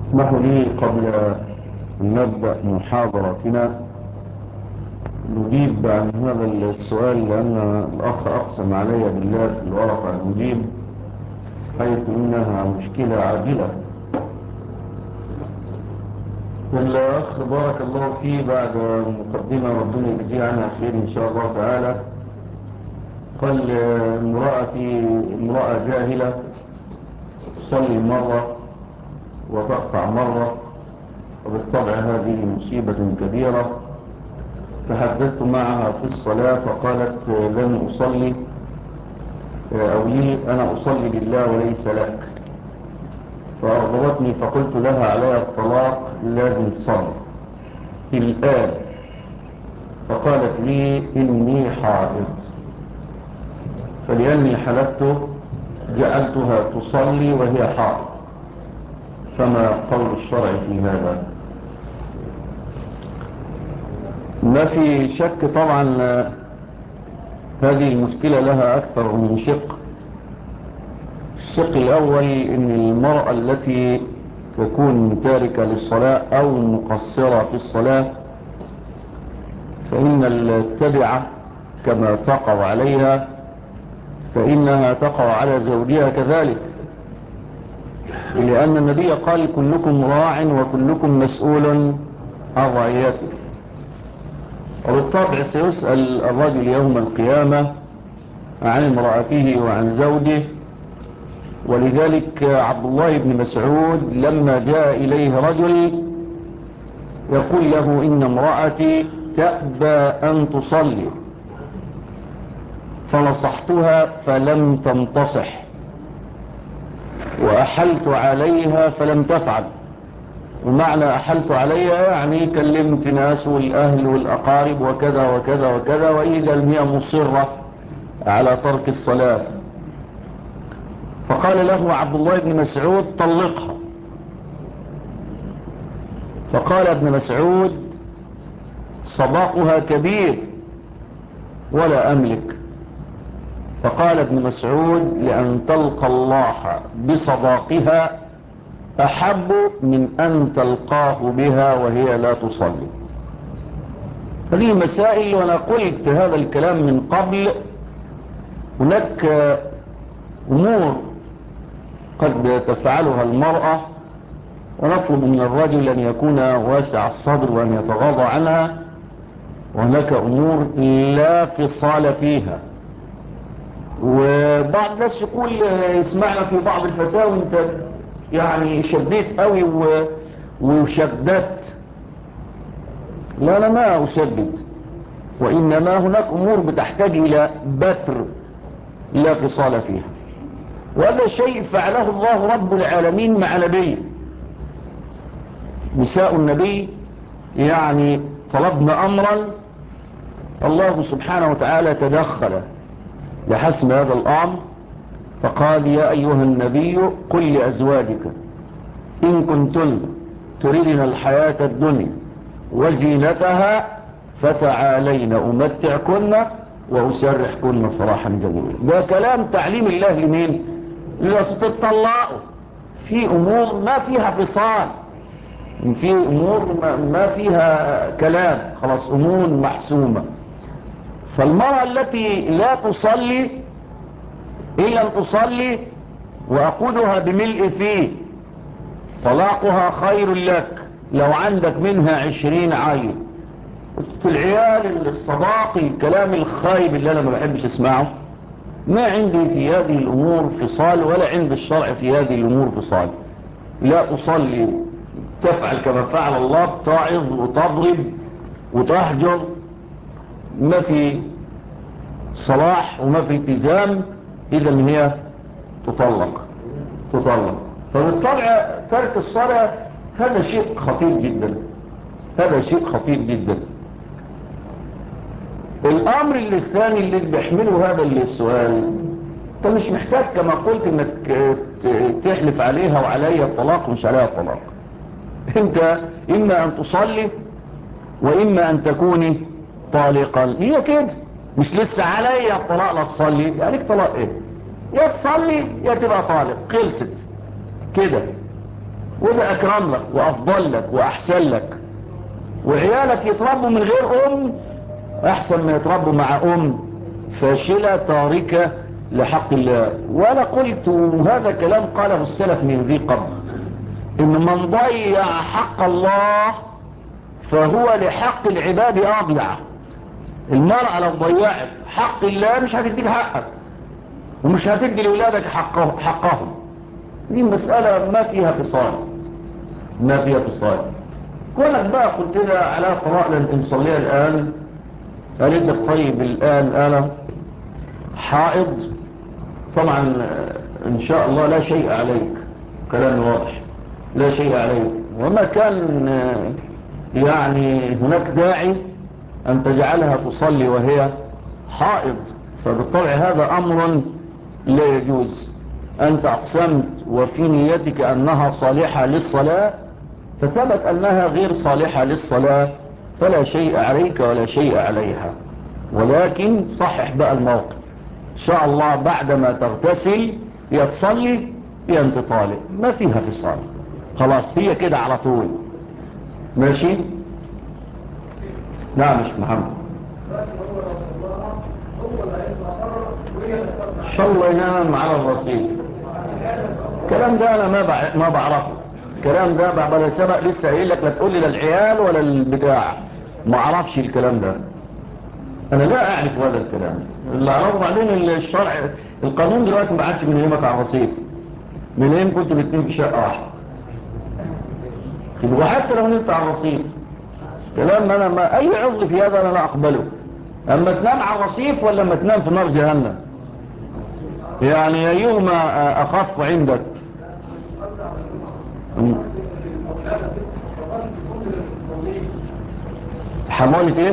اسمحوا لي قبل أن نبدأ محاضرتنا نجيب عن هذا السؤال، لأن الأخ أقسم علي بالله في الورقة المجيب، حيث إنها مشكلة عاجلة. الأخ بارك الله فيه بعد مقدمة ربنا يجزيه عنها خير إن شاء الله تعالى، قال امرأة جاهلة تصلي مرة وتقطع مرة، وبالطبع هذه مصيبة كبيرة. تحدثت معها في الصلاة فقالت لن أصلي، أو لي أنا أصلي لله وليس لك، فأغضبتني فقلت لها علي الطلاق، لازم تصلي الآن. فقالت لي إني حائض، فلأني حلفت جعلتها تصلي وهي حائض، فما قول الشرع في هذا؟ ما في شك طبعا هذه المشكلة لها أكثر من شق. الشق الأول إن المرأة التي تكون تاركة للصلاة أو مقصرة في الصلاة، فإن التبعة كما تقع عليها فإنها تقع على زوجها كذلك، لأن النبي قال كلكم راع وكلكم مسؤول عن رعيته. وبالطبع سيسأل الرجل يوم القيامة عن امرأته وعن زوجه. ولذلك عبد الله بن مسعود لما جاء إليه رجل يقول له إن امرأتي تأبى أن تصلي، فنصحتها فلم تنتصح، وأحلت عليها فلم تفعل. ومعنى أحلت عليها يعني كلمت ناس والأهل والأقارب وكذا وكذا وكذا، وإذا هي مصرة على ترك الصلاة. فقال له عبد الله بن مسعود طلقها. فقال ابن مسعود صداقها كبير ولا أملك. فقال ابن مسعود لأن تلقى الله بصداقها أحب من أن تلقاه بها وهي لا تصلي. هذه مسائل، وأنا قلت هذا الكلام من قبل. هناك أمور قد تفعلها المرأة ونطلب من الرجل أن يكون واسع الصدر وأن يتغاضى عنها، وهناك أمور لا فصال فيها. وبعض الناس يقول يسمعنا في بعض الفتاوى انت يعني شديت قوي وشددت. لا أنا ما أشدد، وإنما هناك أمور بتحتاج إلى بتر لا فصال فيها. وهذا شيء فعله الله رب العالمين مع نبيه. نساء النبي يعني طلبنا أمرا، الله سبحانه وتعالى تدخل لحسم هذا الأمر، فقال يا أيها النبي قل لأزواجك إن كنتن تريدن الحياة الدنيا وزينتها فتعالين أمتعكن وأسرحكن سراحا جميلا. ده كلام تعليم الله لمين؟ لتطلعوا في أمور ما فيها فصال، في أمور ما فيها كلام، خلاص أمور محسومة. فالمرأة التي لا تصلي إن لم تصلي وأقودها بملء فيه طلاقها خير لك لو عندك منها 20 عيل. في العيال الصداقي الكلام الخايب اللي أنا ما بحبش اسمعه، ما عندي في هذه الأمور فصال، ولا عند الشرع في هذه الأمور فصال. لا تصلي تفعل كما فعل الله، بتعظ وتضرب وتحجر، ما في صلاح وما في التزام، إذا هي تطلق. فبالطبع ترك الصلاة هذا شيء خطير جدا، هذا شيء خطير جدا. الأمر اللي الثاني اللي بيحمله هذا السؤال، انت مش محتاج كما قلت انك تحلف عليها وعليها الطلاق ومش عليها الطلاق. انت اما ان تصلي واما ان تكوني طالقا، هي كده، مش لسه عليها الطلاق لا تصلي. يعني طلاق ايه؟ يا تصلي يا تبقى طالق، خلصت كده. وده أكرم لك وأفضل لك وأحسن لك، وعيالك يتربوا من غير أم أحسن من يتربوا مع أم فاشلة تاركة لحق الله. وأنا قلت وهذا كلام قاله السلف من ذي قبل، إن من ضيع حق الله فهو لحق العباد أضيع. المرأة لو ضيعت حق الله مش هتديك حقك ومش هتدي لأولادك حقهم. دي مسألة ما فيها فصال، ما فيها فصال. كونك بقى قلت لها على طلاق لأنت مصليها الآن، قالت لك طيب الآن أنا حائض، طبعا إن شاء الله لا شيء عليك، كلام واضح، لا شيء عليك. وما كان يعني هناك داعي أن تجعلها تصلي وهي حائض، فبالطبع هذا أمر لا يجوز. أنت أقسمت وفي نيتك أنها صالحة للصلاة، فثبت أنها غير صالحة للصلاة، فلا شيء عليك ولا شيء عليها. ولكن صحح بقى الموقف إن شاء الله، بعدما تغتسل يا تصلي يا أنت طالق، ما فيها فصال، خلاص هي كده على طول. ماشي؟ نعم مش محمد إن شاء الله ينام على الرصيف. الكلام ده أنا ما بعرفه، الكلام ده بقى سبق لسه قايل لك لا تقول لي لا العيال ولا البتاع، ما اعرفش الكلام ده، انا لا اعرف هذا الكلام اللي اعرفه. بعدين الشرع القانون دلوقتي ما عادش بينيمك على الرصيف، من ايام كنتوا الاثنين في شقه واحده، وحتى لو نمت على الرصيف كلام انا ما اي عذر في هذا انا لا اقبله. اما تنام على الرصيف ولا اما تنام في نار جهنم، يعني ايهما اخف عندك؟ حمولة ايه؟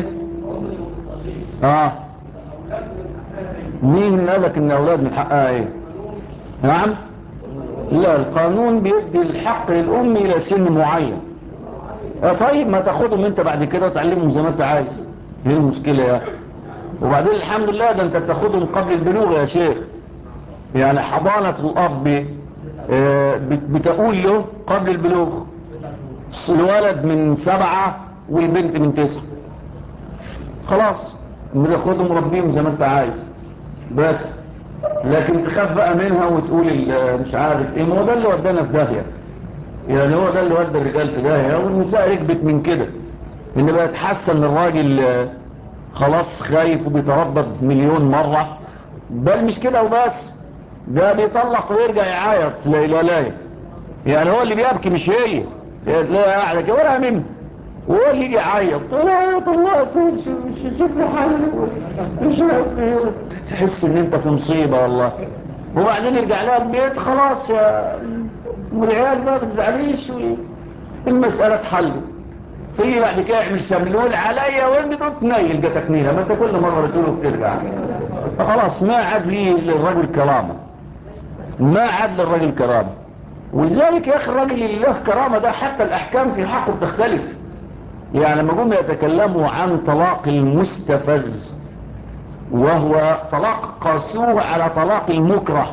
مين قالك ان اولاد من حقها ايه؟ نعم؟ لا، القانون بيدي الحق للام الى سن معين. طيب ما تاخدهم انت بعد كده وتعلمهم زي ما انت عايز، ايه المشكلة يا اخي؟ وبعدين الحمد لله ده انت بتاخدهم قبل البلوغ يا شيخ، يعني حضانة الاب بتقول له قبل البلوغ، الولد من 7 والبنت من 9، خلاص بتاخدهم مربيهم زي ما انت عايز. بس لكن تخاف بقى منها وتقول مش عارف ايه، ما هو ده اللي ودانا في داهية، يعني هو ده اللي ودى الرجال في داهية والنساء ركبت من كده، ان بقى تحسن الراجل خلاص خايف وبيتردد مليون مرة، بل مش كده وبس، ده بيطلق ويرجع يعيط لا يعني هو اللي بيبكي مش هي، لا قاعدة كده ولا منه، وهو اللي يجي يعيط طلعت شوف لي حالي مش عارف ايه، تحس ان انت في مصيبة والله. وبعدين يرجع لها البيت خلاص يا العيال بقى ما تزعليش والمسألة اتحلت، في بعد كده يعمل سملول عليا وانت تنيل جاتك نيلة، ما انت كل مرة بتقوله بترجع، فخلاص ما عاد لي للرجل كرامة، ما عاد للرجل كرامة. ولذلك يا اخي الراجل اللي له كرامة ده حتى الاحكام في حقه بتختلف، يعني لما جم يتكلموا عن طلاق المستفز وهو طلاق قاسوه على طلاق المكره،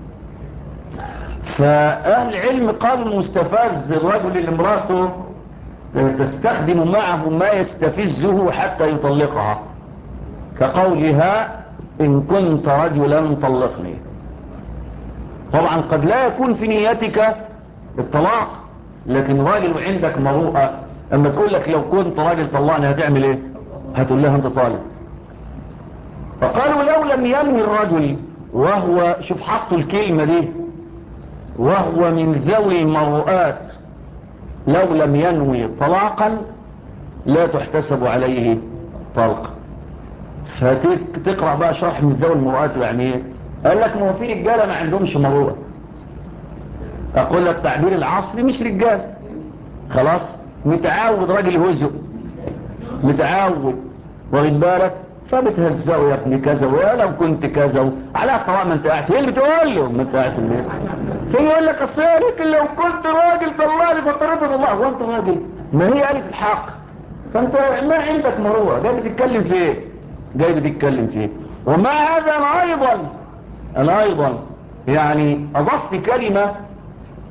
فأهل العلم قالوا المستفز الرجل اللي امراته تستخدم معه ما يستفزه حتى يطلقها، كقولها إن كنت رجلا طلقني. طبعا قد لا يكون في نيتك الطلاق، لكن راجل وعندك مروءة، اما تقول لك لو كنت راجل طلقني هتعمل ايه؟ هتقول لها انت طالق. فقالوا لو لم ينوي الرجل، وهو شوف حطوا الكلمة دي، وهو من ذوي المروءات، لو لم ينوي طلاقا لا تحتسب عليه طلق. فتقرأ بقى شرح من ذوي المروءات يعني ايه؟ قال لك ما هو في رجالة ما عندهمش مروءة، اقول لك تعبير العصري مش رجال، خلاص متعود راجل هزء متعود واخد بالك، فبتهزقوا يا ابني كذا ويا لو كنت كذا على طبعا ما انت قاعد، هي اللي بتقول له ما انت قاعد في البيت، فيقول لك اصل لو كنت راجل طلعني فطرفت الله، هو انت راجل؟ ما هي قالت الحق، فانت ما عندك مروءه، جاي بتتكلم في ايه؟ جاي بتتكلم في ايه؟ ومع هذا انا ايضا يعني اضفت كلمه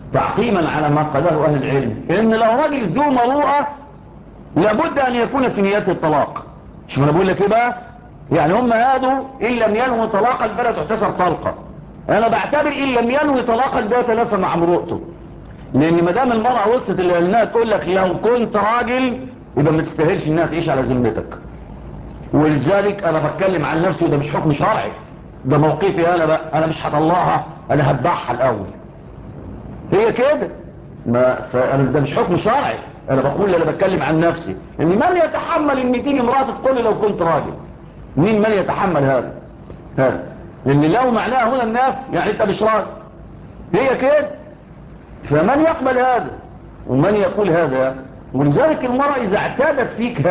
تعقيما على ما قاله أهل العلم، إن لو راجل ذو مروءة لابد أن يكون في نيته الطلاق. شوف أنا بقول لك إيه بقى، يعني هم هادوا إن لم ينوي طلاق البلد تعتسر طلقة. أنا بعتبر إن لم ينوي طلاق ده يتلافى مع مروءته، لأن ما دام المرأة وصلت اللي إنها تقول لك لو كنت راجل يبقى ما تستاهلش إنها تعيش على ذمتك. ولذلك أنا بتكلم عن نفسي، وده مش حكم شرعي، ده موقفي أنا بقى. أنا مش هطلعها، أنا هتبعها الأول. هي كده، ده مش حكم شرعي، أنا بقول أنا بتكلم عن نفسي. إن من يتحمل إن تيجي امرأة تقول لي لو كنت راجل؟ من يتحمل هذا؟ لأن لو معناها هنا النفي يعني أنت مش راجل، هي كده. فمن يقبل هذا ومن يقول هذا؟ ولذلك المرأة إذا اعتادت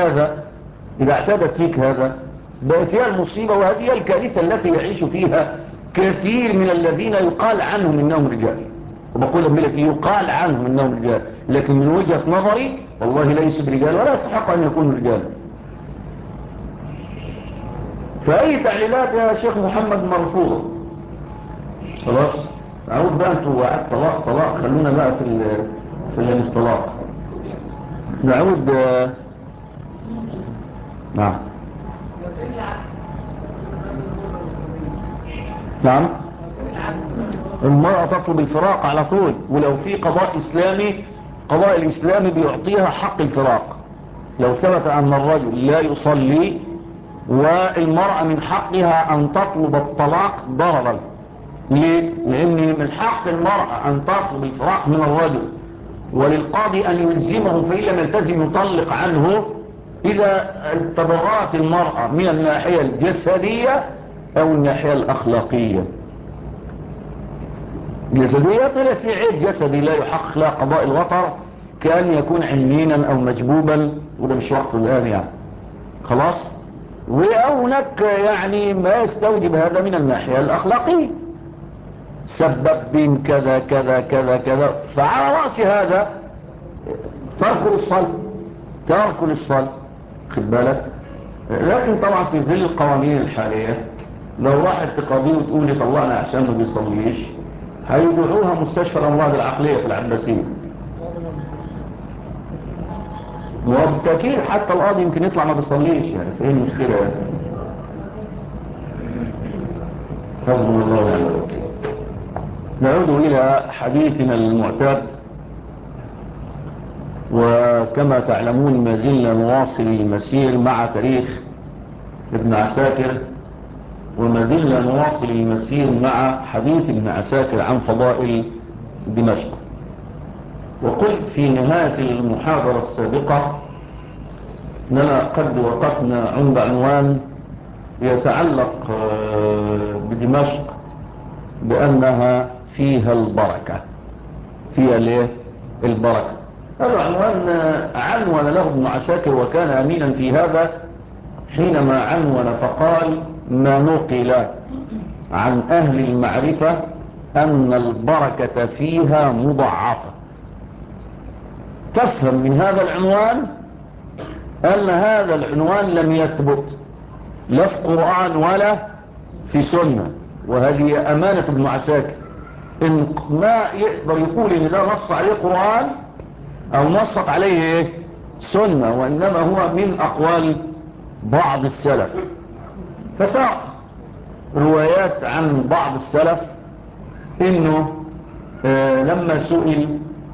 فيك هذا بقت هي المصيبة، وهذه هي الكارثة التي يعيش فيها كثير من الذين يقال عنهم إنهم رجال. وبقول لهم فيه يقال عنهم إنهم رجال، لكن من وجهة نظري والله ليسوا برجال ولا يستحق أن يكونوا رجال. فأي تعليلات يا شيخ محمد مرفوضة. خلاص أعود بقى، أنتوا وعد طلاق خلونا بقى في الاصطلاح. نعود. نعم. المرأة تطلب الفراق على طول، ولو في قضاء إسلامي، قضاء الإسلامي بيعطيها حق الفراق. لو ثبت أن الرجل لا يصلي والمرأة من حقها أن تطلب الطلاق ضررا. ليه؟ لأن من حق المرأة أن تطلب الفراق من الرجل، وللقاضي أن يلزمه، فإن لم يلتزم يطلق عنه إذا تضررت المرأة من الناحية الجسدية أو الناحية الأخلاقية. جسدية طلع في عيب جسدي لا يحقق لا قضاء الوطر، كأن يكون عنينا أو مجبوبا، وده مش وقته الآن يعني. خلاص. وهناك يعني ما يستوجب هذا من الناحية الأخلاقية، سبب بين كذا كذا كذا كذا، فعلى رأس هذا ترك الصلاة. خد بالك. لكن طبعا في ظل القوانين الحالية لو راحت تقاضيه وتقول لي طلعنا عشان ما بيصليش، هيدعوها مستشفى الأمراض العقلية في العباسية. وبالتأكيد حتى القاضي يمكن يطلع ما بيصليش، يعني في ايه المشكلة يعني؟ حسبنا الله ونعم الوكيل. نعود إلى حديثنا المعتاد، وكما تعلمون ما زلنا نواصل المسير مع تاريخ ابن عساكر، وما زلنا نواصل المسير مع حديث ابن عساكر عن فضائل دمشق. وقلت في نهاية المحاضرة السابقة أننا قد وقفنا عند عنوان يتعلق بدمشق بأنها فيها البركة. فيها ليه البركة؟ هذا عنوان عنون له ابن عساكر، وكان أمينا في هذا حينما عنون فقال: ما نقل عن أهل المعرفة أن البركة فيها مضاعفة. تفهم من هذا العنوان أن هذا العنوان لم يثبت لا في قرآن ولا في سنة، وهذه أمانة ابن عساكر، إن ما يقدر يقول إن ده نص عليه قرآن أو نصت عليه سنة، وإنما هو من أقوال بعض السلف. فساق روايات عن بعض السلف إنه لما سئل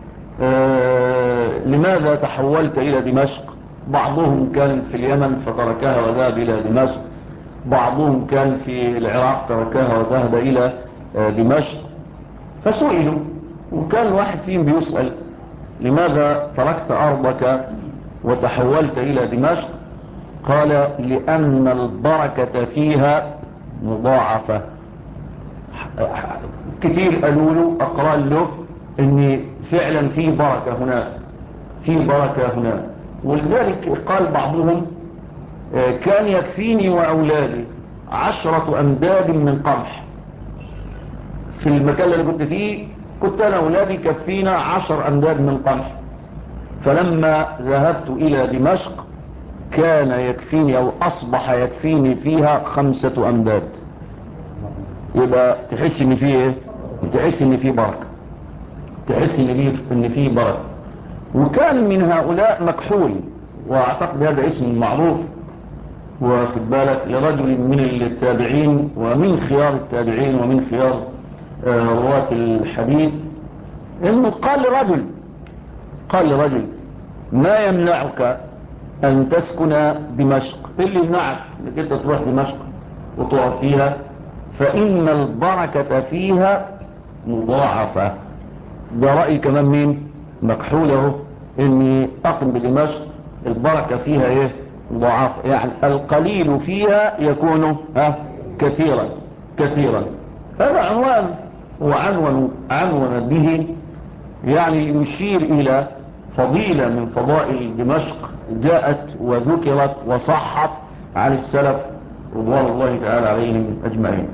لماذا تحولت إلى دمشق، بعضهم كان في اليمن فتركها وذهب إلى دمشق، بعضهم كان في العراق تركها وذهب إلى دمشق. فسئلوا، وكان واحد فيهم بيسأل: لماذا تركت أرضك وتحولت إلى دمشق؟ قال: لأن البركة فيها مضاعفة. كتير قالوا له أقرأ له إن فعلا في بركة هناك، في بركة هناك. ولذلك قال بعضهم: كان يكفيني وأولادي 10 أمداد من قمح. في المكان اللي كنت فيه كنت أنا أولادي كفينا 10 أمداد من قمح، فلما ذهبت إلى دمشق كان يكفيني أو أصبح يكفيني فيها 5 أمداد. يبقى تحس إن فيه إيه؟ تحس إن فيه بركة، تحس ان فيه بركة. وكان من هؤلاء مكحول، واعتقد هذا اسم معروف واخد بالك لرجل من التابعين ومن خيار التابعين ومن خيار رواة الحديث، انه قال لرجل ما يمنعك ان تسكن دمشق؟ اللي يمنعك انك انت تروح دمشق وتقعد فيها؟ فان البركة فيها مضاعفة. ده رأي كمان مين؟ مكحوله، اني اقم بدمشق البركة فيها ايه؟ مضاعفة، يعني القليل فيها يكون كثيرا. هذا عنوان وعنون به، يعني يشير الى فضيلة من فضائل دمشق جاءت وذكرت وصحت عن السلف رضوان الله تعالى عليهم اجمعين.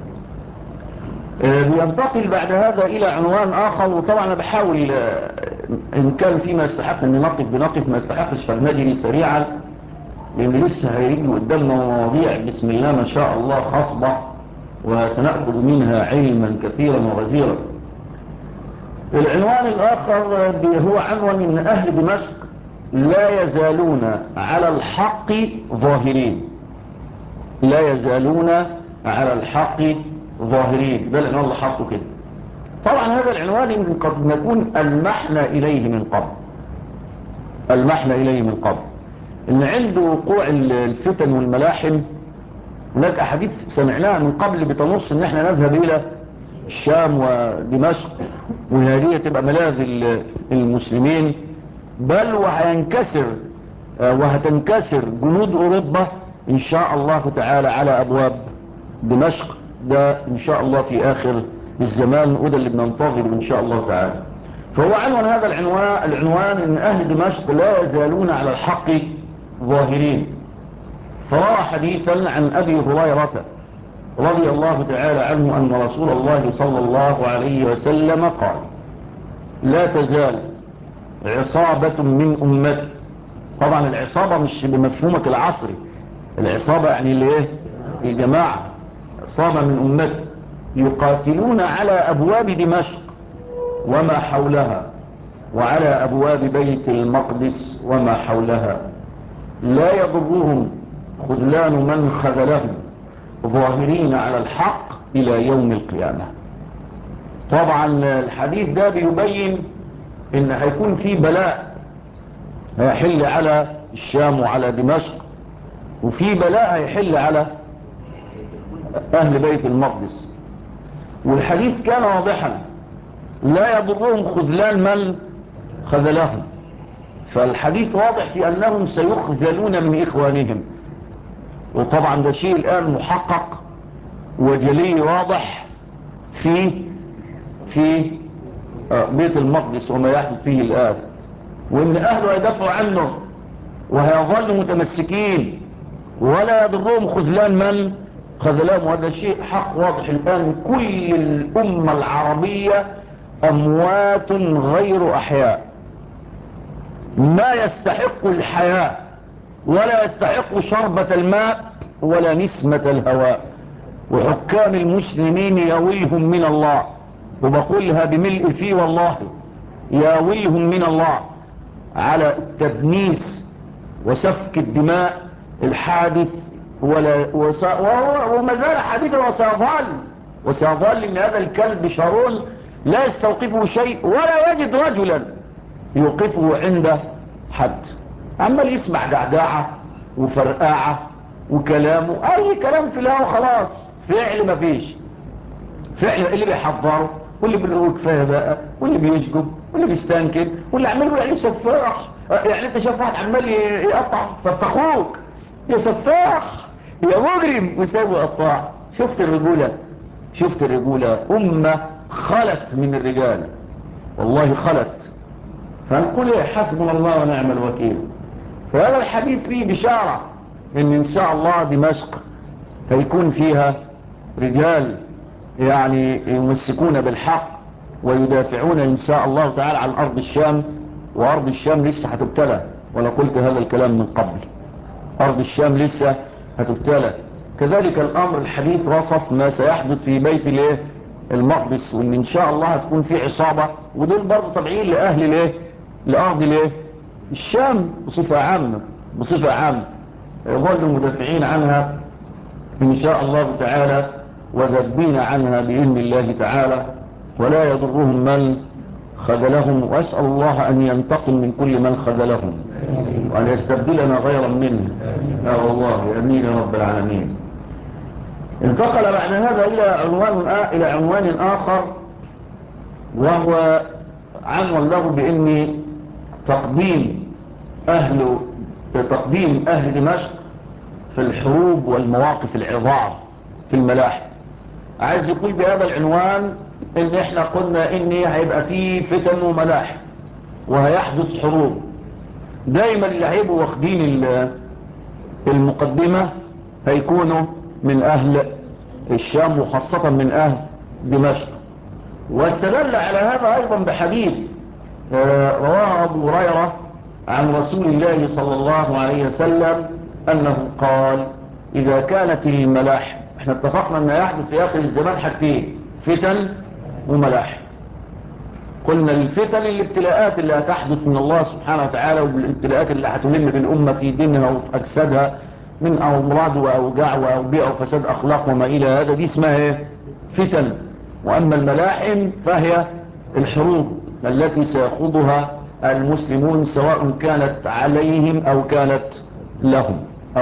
بينتقل بعد هذا الى عنوان اخر، وطبعا انا بحاول ان كان فيما يستحق ان بنقف ما يستحقش فلنجري سريعا، لان لسه هيجي قدامنا مواضيع بسم الله ما شاء الله خصبة، وسنأخذ منها علما كثيرا وغزيرا. العنوان الاخر هو عنوان ان اهل دمشق لا يزالون على الحق ظاهرين. لا يزالون على الحق ظاهرين، ده العنوان اللي حطه كده. طبعا هذا العنوان يمكن قد نكون ألمحنا إليه من قبل إن عند وقوع الفتن والملاحم هناك أحاديث سمعناها من قبل بتنص إن احنا نذهب إلى الشام ودمشق، وهذه تبقى ملاذ المسلمين، بل وهتنكسر جنود أوروبا إن شاء الله تعالى على أبواب دمشق. ده إن شاء الله في آخر الزمان، وده اللي بننتظره إن شاء الله تعالى. فهو عنوان هذا العنوان إن أهل دمشق لا يزالون على الحق ظاهرين. فروى حديثا عن أبي هريرة رضي الله تعالى عنه أن رسول الله صلى الله عليه وسلم قال: لا تزال عصابة من أمتي. طبعا العصابة مش بمفهومك العصري، العصابة يعني اللي ايه؟ الجماعة. عصابة من أمتي يقاتلون على أبواب دمشق وما حولها، وعلى أبواب بيت المقدس وما حولها، لا يضرهم خذلان من خذلهم، ظاهرين على الحق إلى يوم القيامة. طبعا الحديث ده بيبين إن هيكون في بلاء هيحل على الشام وعلى دمشق، وفي بلاء هيحل على أهل بيت المقدس. والحديث كان واضحا: لا يضرهم خذلان من خذلهم. فالحديث واضح في أنهم سيخذلون من إخوانهم، وطبعا ده شيء الآن محقق وجلي واضح في بيت المقدس وما يحدث فيه الآن، وإن أهله يدافعوا عنه وهيظلوا متمسكين، ولا يضرهم خذلان من خذلهم. وهذا شيء حق واضح الآن. كل الأمة العربية أموات غير أحياء، ما يستحق الحياة ولا يستحق شربة الماء ولا نسمة الهواء. وحكام المسلمين ياويهم من الله، وبقولها بملء فيه والله، ياويهم من الله على التدنيس وسفك الدماء الحادث، وما زال حديثا وسيظل ان هذا الكلب شارون لا يستوقفه شيء ولا يجد رجلا يوقفه عند حد. عمال يسمع جعجاعة وفرقاعة وكلامه اي كلام في الهوا خلاص، فعل ما فيش فعل. اللي بيحضره واللي بيقول كفايه بقى، واللي بيشجب واللي بيستنكد واللي عمال يقول عليه سفاح. يعني انت شايف واحد عمال يقطع فاخوك يا سفاح يا مجرم وساوي قطاع. شفت الرجولة أمة خلت من الرجال، والله خلت. فنقول حسبنا الله ونعم الوكيل. فهذا الحديث فيه بشارة إن شاء الله دمشق هيكون فيها رجال يعني يمسكون بالحق ويدافعون إن شاء الله تعالى عن أرض الشام. وأرض الشام لسه هتبتلى، وأنا قلت هذا الكلام من قبل. أرض الشام لسه هتبتلى. كذلك الأمر الحديث وصف ما سيحدث في بيت المقدس، وان ان شاء الله هتكون في عصابة، ودول برضه طبيعيين لاهل الايه، لارض الايه، الشام بصفة عامة، بصفة عامة يظلوا مدافعين عنها ان شاء الله تعالى، وذبين عنها بإذن الله تعالى، ولا يضرهم من خذلهم. وأسأل الله أن ينتقم من كل من خذلهم وأن يستبدلنا غيرا منه يا الله، أمين يا رب العالمين. انتقل بعد هذا إلى عنوان آخر، وهو عنوان له بأن تقديم أهل دمشق في الحروب والمواقف العظام في الملاحم. عايز يقول بهذا العنوان ان احنا قلنا ان هيبقى فيه فتن وملاحم وهيحدث حروب. دايما اللي هيبقوا واخدين المقدمة هيكونوا من اهل الشام، وخاصة من اهل دمشق. واستدل على هذا ايضا بحديث رواه ابو هريرة عن رسول الله صلى الله عليه وسلم انه قال: اذا كانت الملاحم، احنا اتفقنا ان يحدث في اخر الزمان حاجتين: فتن وملاحم. قلنا الفتن الابتلاءات اللي هتحدث من الله سبحانه وتعالى، والابتلاءات اللي هتلم بالامة في دينها وفي اجسادها من امراض واوجاع واوبئة وفساد اخلاق وما الى هذا، دي اسمها ايه؟ فتن. واما الملاحم فهي الحروب التي سيخوضها المسلمون، سواء كانت عليهم او كانت لهم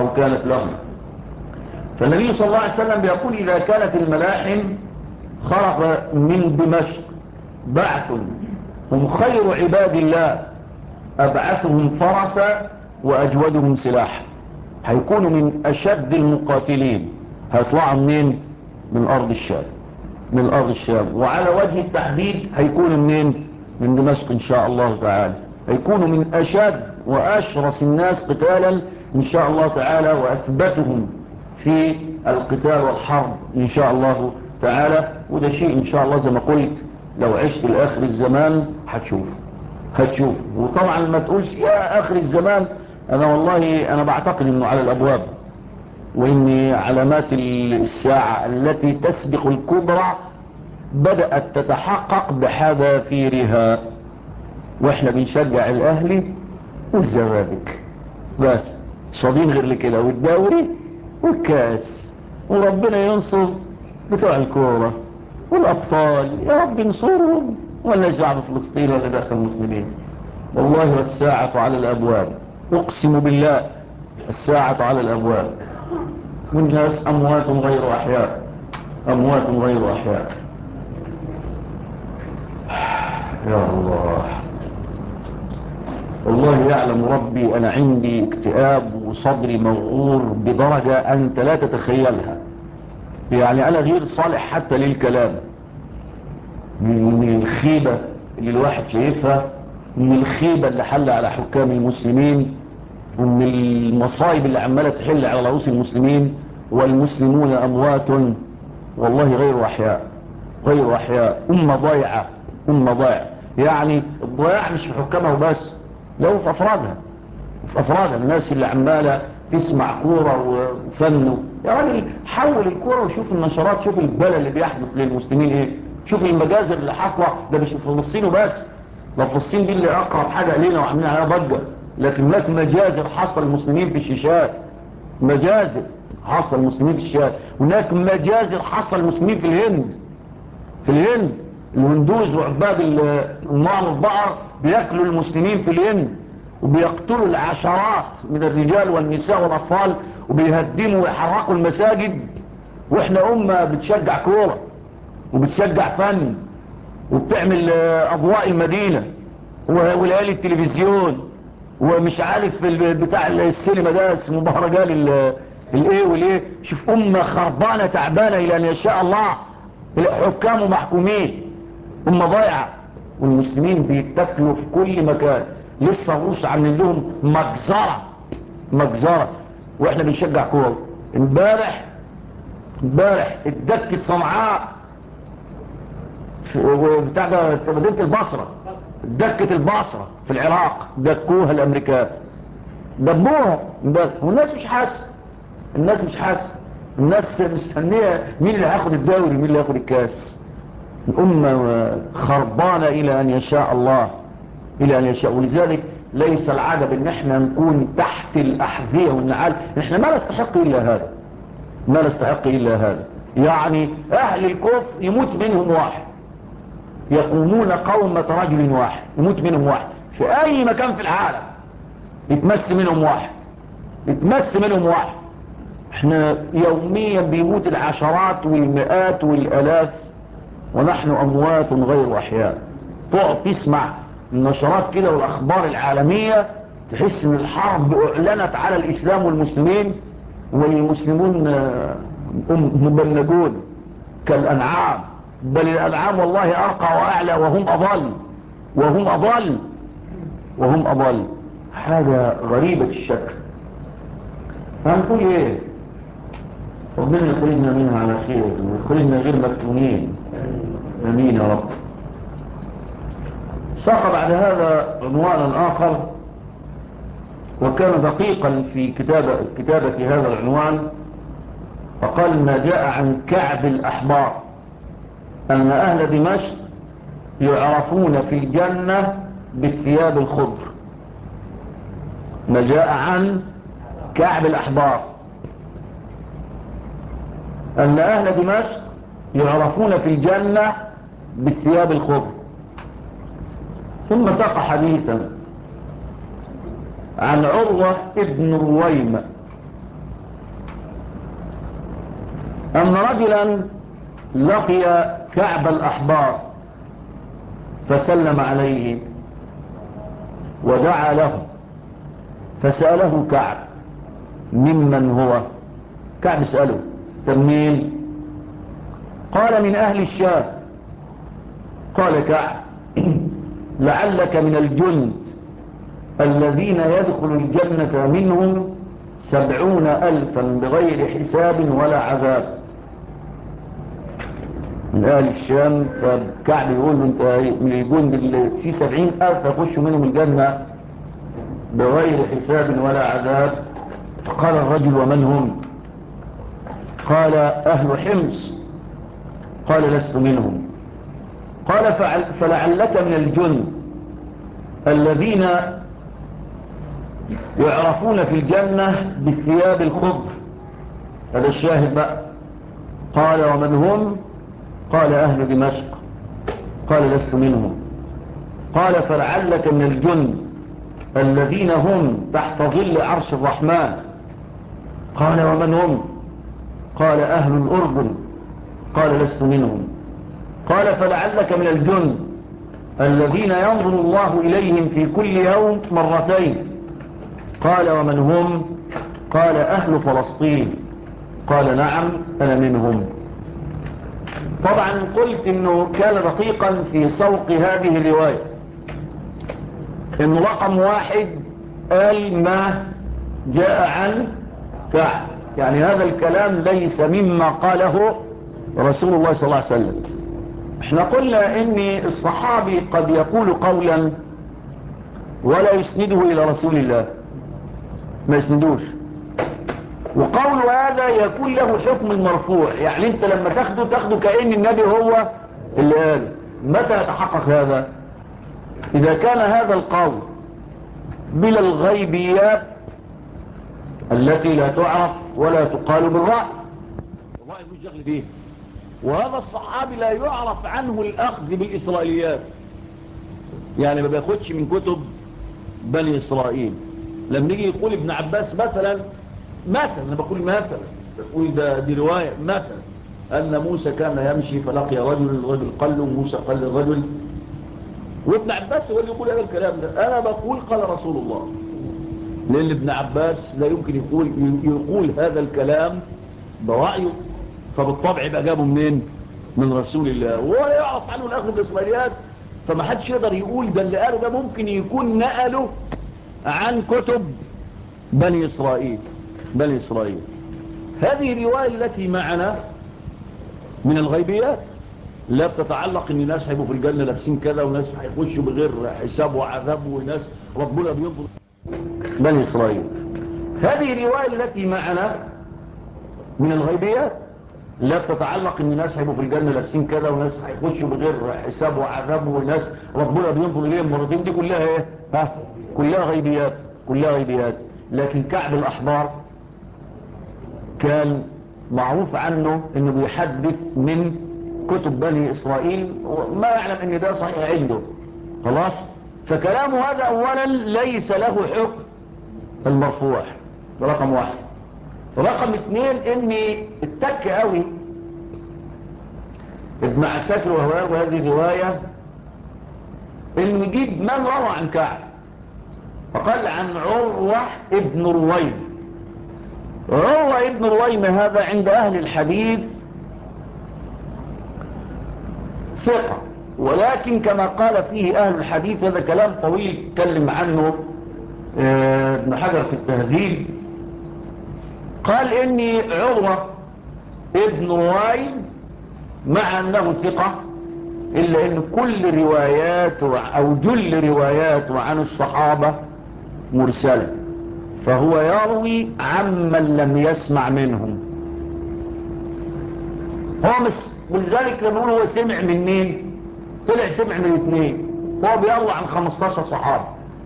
فالنبي صلى الله عليه وسلم بيقول: إذا كانت الملاحم خرج من دمشق بعث هم خير عباد الله أبعثهم فرسا وأجودهم سلاحا. هيكونوا من أشد المقاتلين. هيطلعوا منين؟ من أرض الشام. وعلى وجه التحديد هيكونوا منين؟ من دمشق إن شاء الله تعالى. هيكونوا من أشد وأشرس الناس قتالا إن شاء الله تعالى، وأثبتهم في القتال والحرب إن شاء الله تعالى. وده شيء إن شاء الله زي ما قلت لو عشت لآخر الزمان هتشوف. وطبعا ما تقولش يا آخر الزمان، أنا بعتقد أنه على الأبواب، وإن علامات الساعة التي تسبق الكبرى بدأت تتحقق بحذافيرها، وإحنا بنشجع الأهلي والزمالك بس، صدين غير لكده، والدوري والكاس، وربنا ينصر بتوع الكورة والأبطال، يا رب ينصرهم، ولا شعب فلسطين ولا داخل المسلمين. والله والساعة على الأبواب، أقسم بالله الساعة على الأبواب، والناس أموات غير أحياء. يا الله، والله يعلم ربي، أنا عندي اكتئاب وصدري موغور بدرجة أنت لا تتخيلها. يعني أنا غير صالح حتى للكلام من الخيبة اللي الواحد شايفها، من الخيبة اللي حل على حكام المسلمين، ومن المصائب اللي عمالة تحل على رؤوس المسلمين، والمسلمون أموات والله غير أحياء. أمة ضايعة. يعني الضياع مش في حكامها وبس، لو في أفرادها الناس اللي عمالة تسمع كورة وفن. يا راجل حول الكورة وشوف النشرات، شوف البلاء اللي بيحدث للمسلمين ايه، شوف المجازر اللي حاصلة. ده مش في فلسطين وبس، ده فلسطين دي اللي أقرب حاجة إلينا وعاملين عليها ضجة، لكن هناك مجازر حصل المسلمين في الشيشات، هناك مجازر حصل المسلمين في الهند. الهندوز وعباد النار والبقر بياكلوا المسلمين في الهند، وبيقتلوا العشرات من الرجال والنساء والأطفال، وبيهدموا ويحرقوا المساجد. واحنا أمة بتشجع كورة وبتشجع فن وبتعمل أضواء المدينة وليالي التلفزيون، ومش عارف بتاع السينما ده اسمه مهرجان الايه والايه. شوف أمة خربانة تعبانة إلى أن يشاء الله، الحكام ومحكومين، أمة ضايعة، والمسلمين بيتاكلوا في كل مكان. لسه الروس عاملين لهم مجزرة واحنا بنشجع كورة. امبارح اتدكت صنعاء بتاع مدينة البصرة، اتدكت البصرة في العراق، دكوها الامريكان، دبوها امبارح، والناس مش حاسة. الناس مستنية مين اللي هياخد الدوري، مين اللي هياخد الكاس. الأمة خربانة إلى أن يشاء الله، إلى أن يشاء. ولذلك ليس العجب ان احنا نكون تحت الأحذية والنعال. احنا ما نستحق إلا هذا، ما نستحق إلا هذا. يعني أهل الكفر يموت منهم واحد، يقومون قومة رجل واحد يموت منهم واحد في أي مكان في العالم، يتمس منهم واحد، يتمس منهم واحد. احنا يوميا بيموت العشرات والمئات والآلاف ونحن أموات غير أحياء. تقعد تسمع النشرات كده والأخبار العالمية تحس ان الحرب اعلنت على الإسلام والمسلمين، والمسلمون مبلغون كالأنعام، بل الأنعام والله أرقى وأعلى وهم أضل، وهم أضل، وهم أضل. حاجة غريبة الشكل. هنقول ايه؟ ربنا يخرجنا منها على خير ويخرجنا غير مفتونين، امين يا رب. ساق بعد هذا عنوانا آخر، وكان دقيقا في كتابة هذا العنوان، فقال: ما جاء عن كعب الأحبار أن أهل دمشق يعرفون في الجنة بالثياب الخضر. ما جاء عن كعب الأحبار أن أهل دمشق يعرفون في الجنة بالثياب الخضر. ثم ساق حديثا عن عروة ابن رويمة أن رجلا لقي كعب الأحبار فسلم عليه ودعا له، فسأله كعب: ممن هو؟ كعب سأله: مين؟ قال: من أهل الشام. قال كعب: لعلك من الجند الذين يدخل الجنة منهم 70,000 بغير حساب ولا عذاب. من أهل الشام. فكعب يقول له: انت من الجند اللي في 70,000 يخشوا منهم الجنة بغير حساب ولا عذاب. قال الرجل: ومن هم؟ قال: أهل حمص. قال: لست منهم. قال: فلعلك من الجند الذين يعرفون في الجنة بالثياب الخضر. هذا الشاهد بقى. قال: ومن هم؟ قال: أهل دمشق. قال: لست منهم. قال: فلعلك من الجند الذين هم تحت ظل عرش الرحمن. قال: ومن هم؟ قال: أهل الأردن. قال: لست منهم. قال: فلعلك من الجند الذين ينظر الله إليهم في كل يوم مرتين. قال: ومن هم؟ قال: أهل فلسطين. قال: نعم أنا منهم. طبعا قلت إنه كان دقيقا في سوق هذه الرواية، إنه رقم واحد قال ما جاء عن كعب، يعني هذا الكلام ليس مما قاله رسول الله صلى الله عليه وسلم. احنا قلنا ان الصحابي قد يقول قولا ولا يسنده الى رسول الله، ما يسندوش، وقول هذا يكون له حكم المرفوع. يعني انت لما تاخده كأن النبي هو اللي قال. متى يتحقق هذا؟ اذا كان هذا القول بلا الغيبيات التي لا تعرف ولا تقال بالرأي، والله مش شغل بيه. وهذا الصحابي لا يعرف عنه الأخذ بالإسرائيليات، يعني ما بياخدش من كتب بني إسرائيل. لما يجي يقول ابن عباس مثلا أنا بقول مثلا، بقول دي رواية مثلا، أن موسى كان يمشي فلقي رجل، الرجل قال له، موسى قال للرجل، وابن عباس هو اللي يقول هذا الكلام ده. أنا بقول قال رسول الله، لأن ابن عباس لا يمكن يقول هذا الكلام برأيه، فبالطبع يبقى جابه منين؟ من رسول الله. وهو يعرف عنه الأخذ بالإسرائيليات، فما حدش يقدر يقول ده اللي قاله ده ممكن يكون نقله عن كتب بني إسرائيل. بني إسرائيل هذه الرواية التي معنا من الغيبيات، لا بتتعلق ان ناس هيبقوا في الجنة لابسين كذا، وناس هيخشوا بغير حساب وعذاب، وناس ربنا بينظر بني إسرائيل. هذه الرواية التي معنا من الغيبيات، لا بتتعلق ان ناس هيبقوا في الجنة لابسين كده وناس هيخشوا بغير حساب وعذاب وناس ربنا بينظر اليهم مرتين، دي كلها ايه؟ كلها غيبيات، كلها غيبيات. لكن كعب الأحبار كان معروف عنه انه بيحدث من كتب بني إسرائيل وما يعلم ان ده صحيح عنده، خلاص. فكلامه هذا اولا ليس له حكم المرفوع، ده رقم واحد. رقم اثنين اني اتك قوي ابن عساكر وهو يروي هذه الرواية انه يجيب من روى عن كعب، فقال عن عروة ابن رويم. عروة ابن رويم هذا عند اهل الحديث ثقة، ولكن كما قال فيه اهل الحديث، هذا كلام طويل اتكلم عنه ابن حجر في التهذيب، قال اني عروة ابن رويم مع انه ثقة الا ان كل روايات او جل روايات عن الصحابة مرسلة، فهو يروي عمن لم يسمع منهم. ولذلك لما نقول هو سمع من مين، طلع سمع من اثنين، هو بيروي عن 15 صحابة،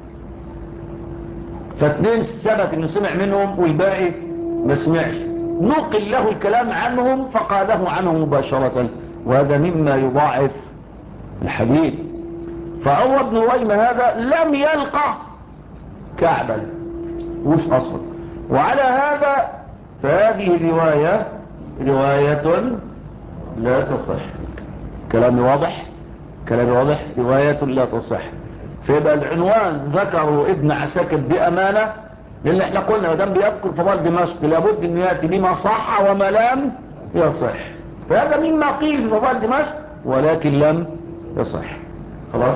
فاثنين ثبت انه سمع منهم والباقي ما سمعش، نقل له الكلام عنهم فقاله عنهم مباشرة، وهذا مما يضاعف الحديث. فعروة بن رويم هذا لم يلقى كعبا وش أصلا، وعلى هذا فهذه الرواية رواية لا تصح. كلام واضح، كلام واضح، رواية لا تصح. فيبقى العنوان ذكروا ابن عساكر بأمانة، لأن احنا قلنا ودام بيذكر فضائل دمشق لابد أن يأتي بما صح وما لم يصح، فهذا مما قيل في فضائل دمشق ولكن لم يصح، خلاص.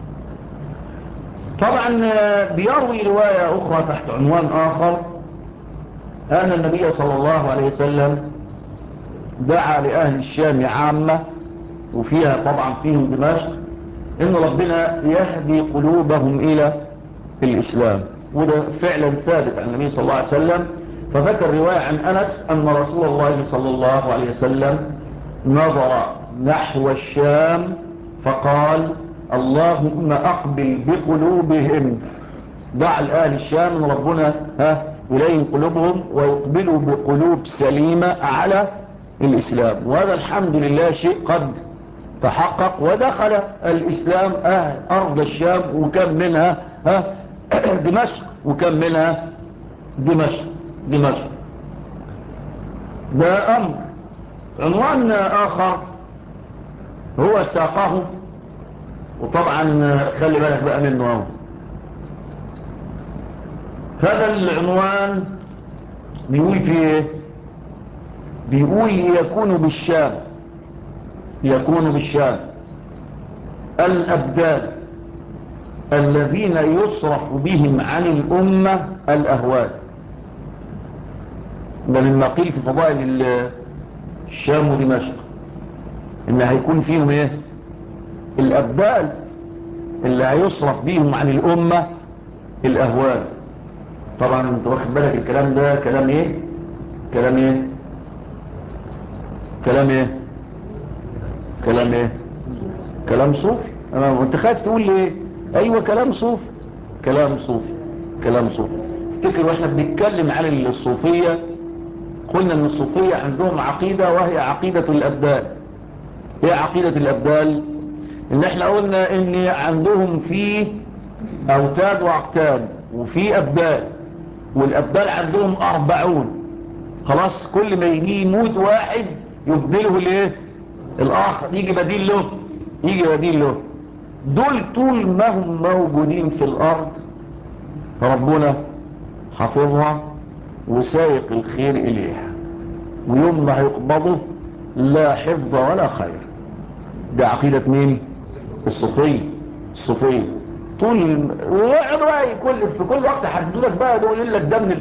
طبعا بيروي رواية أخرى تحت عنوان آخر أن النبي صلى الله عليه وسلم دعا لأهل الشام عامة، وفيها طبعا فيهم دمشق، إن ربنا يهدي قلوبهم إلى الإسلام، وده فعلا ثابت عن النبي صلى الله عليه وسلم. فذكر رواية عن أنس أن رسول الله صلى الله عليه وسلم نظر نحو الشام فقال اللهم أقبل بقلوبهم، دعا لأهل الشام أن ربنا إليه قلوبهم ويقبلوا بقلوب سليمة على الإسلام، وهذا الحمد لله شيء قد تحقق، ودخل الإسلام أرض الشام وكم منها دمشق، وكم منها دمشق. ده أمر. عنوان آخر هو ساقه، وطبعا خلي بالك بقى منه هذا العنوان بيقول فيه، بيقول يكون بالشام الأبدال الذين يصرف بهم عن الأمة الأهوال. ده مما قيل في فضائل الشام ودمشق، إن هيكون فيهم إيه؟ الأبدال اللي هيصرف بهم عن الأمة الأهوال. طبعا انت واخد بالك الكلام ده كلام إيه؟ كلام إيه؟ كلام إيه؟ كلام إيه؟ كلام صوفي. وانت خايف تقول لي إيه؟ أيوة كلام صوفي، كلام صوفي، كلام صوفي. افتكر واحنا بنتكلم عن الصوفية قلنا ان الصوفية عندهم عقيدة وهي عقيدة الأبدال. ايه عقيدة الأبدال؟ ان احنا قلنا ان عندهم في أوتاد وأقتاد وفي أبدال، والأبدال عندهم 40. خلاص كل ما يجي يموت واحد يبدله ليه الآخر، يجي بديل له. دول طول ما هم موجودين في الأرض فربنا حافظها وسايق الخير إليها، ويوم ما هيقبضوا لا حفظ ولا خير. ده عقيدة مين؟ الصوفية. طول في كل وقت حدودك بقى ده يقول لك ده من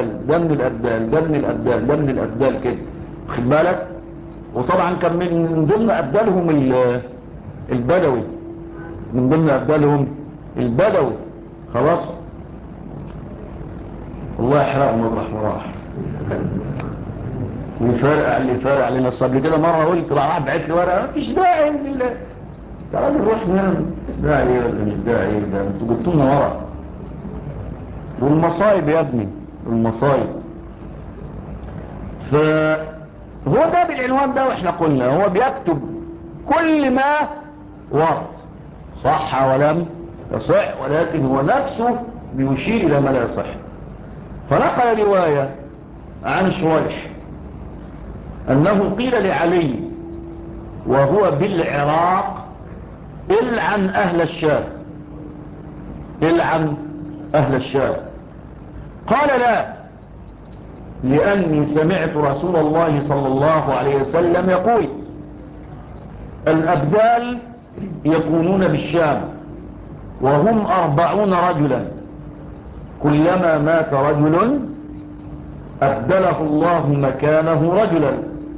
الأبدال كده، خد بالك. وطبعا كان من ضمن أبدالهم البدوي، خلاص. الله يحرقهم الرحمة راح. ويفرقع اللي يفرقع لنا. قبل كده مرة قلت راح بعت لي ورقة مفيش داعي لله. يا راجل روح نام، داعي ولا مش داعي؟ ده انتوا جبتوا لنا ورقة. والمصايب يا ابني، المصايب. فهو ده بالعنوان ده، واحنا قلنا هو بيكتب كل ما ورد صح ولم يصح، ولكن هو نفسه بيشير الى ما لا يصح. فنقل رواية عن شريح انه قيل لعلي وهو بالعراق: العن اهل الشام، العن اهل الشام. قال: لا، لاني سمعت رسول الله صلى الله عليه وسلم يقول: الابدال يكونون بالشام وهم 40 رجلا، كلما مات رجل أبدله الله مكانه رجلا،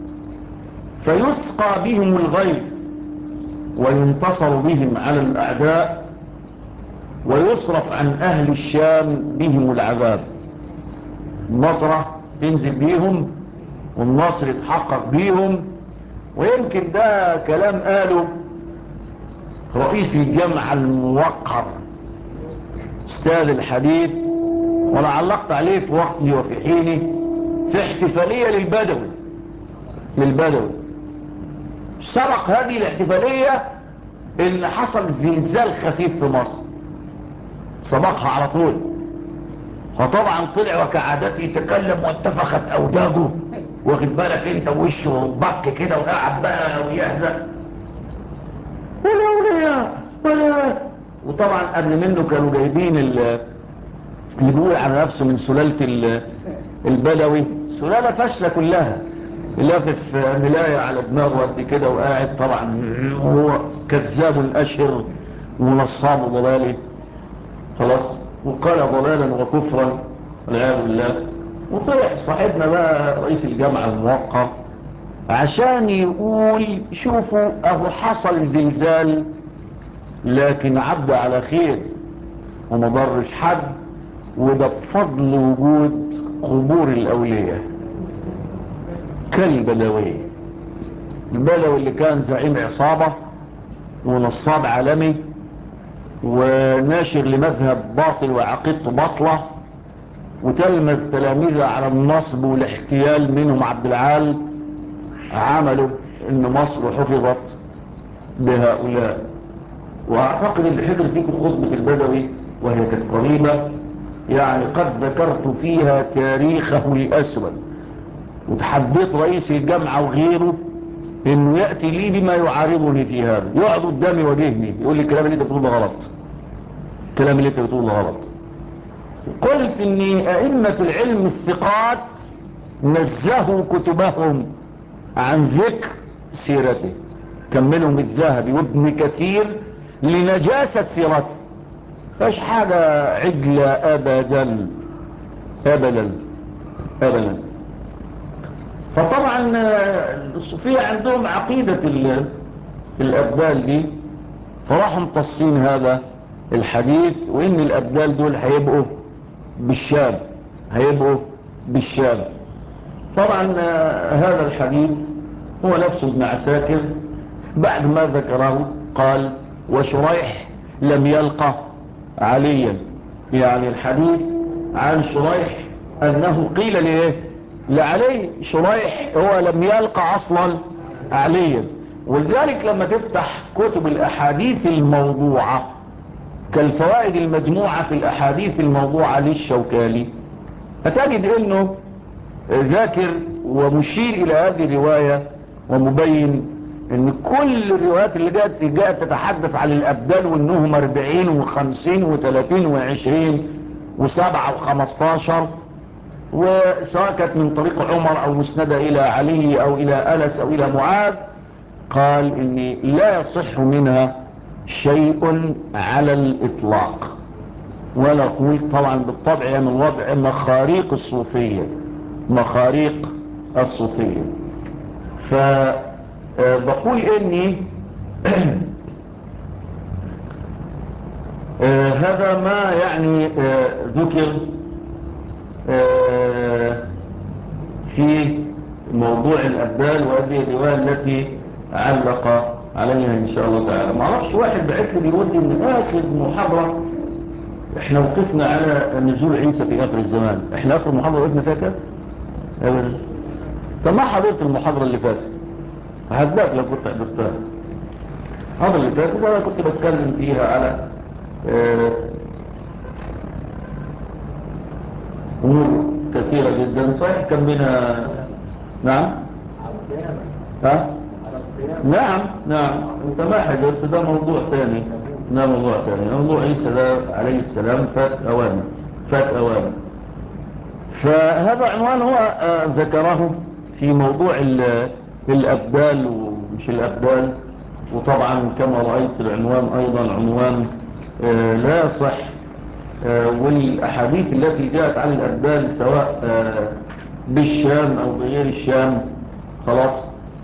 فيسقى بهم الغيث وينتصر بهم على الأعداء، ويصرف عن أهل الشام بهم العذاب. النصرة تنزل بيهم والنصر يتحقق بيهم. ويمكن ده كلام قاله رئيس الجامعة الموقر استاذ الحديث، وانا علقت عليه في وقته وفي حينه في احتفالية للبدوي. سبق هذه الاحتفالية ان حصل زلزال خفيف في مصر، سبقها على طول. فطبعا طلع وكعادته يتكلم واتفخت اوداجه، واخد بالك انت، وشه بك كده وقاعد بقى ويهزأ ولا. وطبعا قبل منه كانوا جايبين اللي بيقول على نفسه من سلالة البدوي، سلالة فاشلة كلها، لافف ملاية على دماغه قد كده وقاعد طبعا هو كذاب أشهر ونصاب ضلالي خلاص، وقال ضلالا وكفرا والعياذ بالله. وطلع صاحبنا بقى رئيس الجامعة الموقر عشان يقول: شوفوا اهو حصل زلزال لكن عدى على خير وما ضرش حد، وده بفضل وجود قبور الأولياء كالبدوي. البدوي اللي كان زعيم عصابة ونصاب عالمي وناشر لمذهب باطل وعقيدته باطلة، وتلمذ تلاميذه على النصب والاحتيال، منهم عبد العال، عملوا ان مصر حفظت بهؤلاء. واعتقد اللي حضر فيكم خطبة البدوي وهي كانت قريبة، يعني قد ذكرت فيها تاريخه الأسود، وتحديت رئيس الجامعة وغيره انه يأتي لي بما يعارضني في هذا، يقعد قدامي وجهني يقول لي الكلام اللي انت بتقوله غلط، الكلام اللي انت بتقوله غلط. قلت ان ائمة العلم الثقات نزهوا كتبهم عن ذكر سيرته، كان منهم الذهبي وابن كثير لنجاسة سيرته، فاش حاجة عدلة ابدا ابدا ابدا. فطبعا الصوفية عندهم عقيدة الابدال دي، فراحوا امتصين هذا الحديث، وان الابدال دول هيبقوا بالشام. طبعا هذا الحديث هو نفسه ابن عساكر بعد ما ذكره قال: وشريح لم يلقى عليا. يعني الحديث عن شريح انه قيل لعلي، شريح هو لم يلقى اصلا عليا. ولذلك لما تفتح كتب الاحاديث الموضوعة كالفوائد المجموعة في الاحاديث الموضوعة للشوكاني، هتجد انه ذاكر ومشير الى هذه الرواية ومبين ان كل الروايات اللي جاءت تتحدث عن الابدال وانهم 40 و50 و30 و20 و7 و15، وسواء كانت من طريق عمر او مسندة الى علي او الى انس او الى معاذ، قال ان لا يصح منها شيء على الاطلاق. ولا اقول طبعا بالطبع من وضع مخاريق الصوفية. فبقول اني هذا ما يعني ذكر في موضوع الأبدال، وهذه الرواية التي علق عليها إن شاء الله تعالى. ما اعرفش واحد بعت لي بيقول لي من آخر محاضرة احنا وقفنا على نزول عيسى في آخر الزمان. احنا آخر محاضرة وقفنا فيها كده؟ أبدا. طب ما حضرت المحاضرة اللي فاتت؟ هداك لو كنت حضرتها. المحاضرة اللي فاتت أنا كنت بتكلم فيها على أمور كثيرة جدا. صحيح كان بنا نعم ها؟ نعم انت ما حضرت، ده موضوع ثاني. موضوع عيسى ده عليه السلام فات أوان. فهذا عنوان هو ذكره في موضوع الأبدال ومش الأبدال. وطبعا كما رأيت العنوان أيضا عنوان لا يصح. والأحاديث التي جاءت عن الأبدال سواء بالشام أو بغير الشام خلاص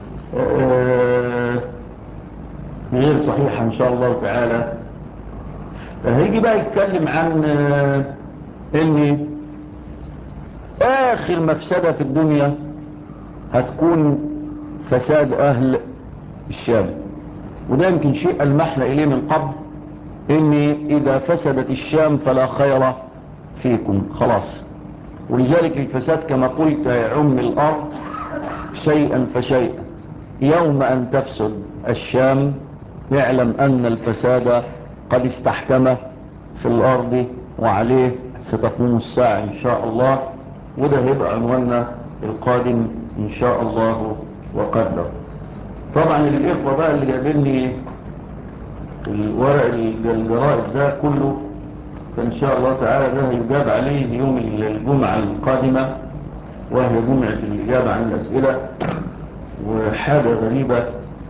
غير صحيحة إن شاء الله تعالى. هيجي بقى يتكلم عن ان آخر مفسدة في الدنيا هتكون فساد أهل الشام. وده يمكن شيء ألمحنا إليه من قبل، إن إذا فسدت الشام فلا خير فيكم خلاص. ولذلك الفساد كما قلت يعم الأرض شيئا فشيئا. يوم أن تفسد الشام اعلم أن الفساد قد استحكم في الأرض وعليه ستقوم الساعة إن شاء الله. وده هيبقى عنواننا القادم إن شاء الله وقدر. طبعا الإخوة بقى اللي جابلني الورق الجرائد ده كله، فإن شاء الله تعالى ده هيجاب عليه يوم الجمعة القادمة، وهي جمعة الإجابة عن الأسئلة. وحاجة غريبة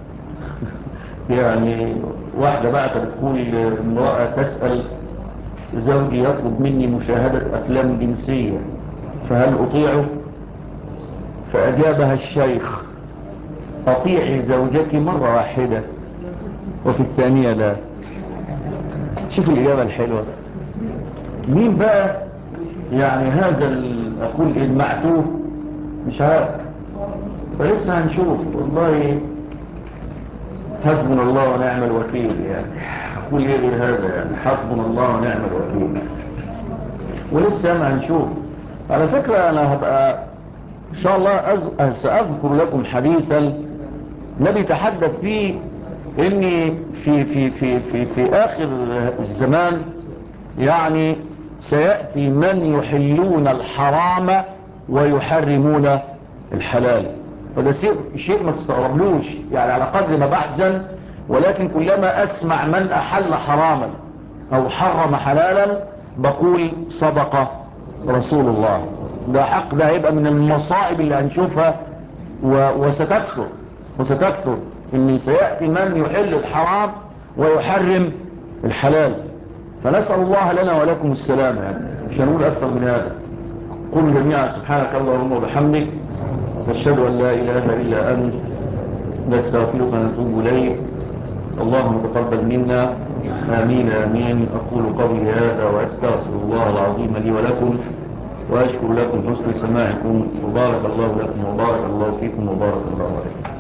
يعني واحدة بقى بتقول امرأة تسأل زوجي يطلب مني مشاهدة أفلام جنسية فهل أطيعه؟ فأجابها الشيخ أطيعي زوجك مرة واحدة وفي الثانية لا. شوف الإجابة الحلوة. مين بقى يعني هذا أقول المعتوه؟ مش عارف، فلسه هنشوف. والله حسبنا الله ونعم الوكيل. يعني أقول إيه غير هذا؟ يعني حسبنا الله ونعم الوكيل. ولسه ما هنشوف. على فكرة أنا هبقى إن شاء الله سأذكر لكم حديثا الذي تحدث فيه إني في آخر الزمان يعني سيأتي من يحلون الحرام ويحرمون الحلال. وده شيء ما تستغربلوش يعني على قدر ما بحزن، ولكن كلما أسمع من أحل حراما أو حرم حلالا بقول صدق رسول الله. ده حق، ده هيبقى من المصائب اللي هنشوفها وستكثر إن سيأتي من يحل الحرام ويحرم الحلال. فنسأل الله لنا ولكم السلام. يعني مش هنقول أكثر من هذا. قل جميعا سبحانك اللهم وبحمدك نشهد أن لا إله إلا أنت نستغفرك ونتوب إليك. اللهم تقبل منا. آمين آمين. أقول قولي هذا وأستغفر الله العظيم لي ولكم، وأشكر لكم حسن سماعكم. وبارك الله لكم وبارك الله فيكم وبارك الله عليكم.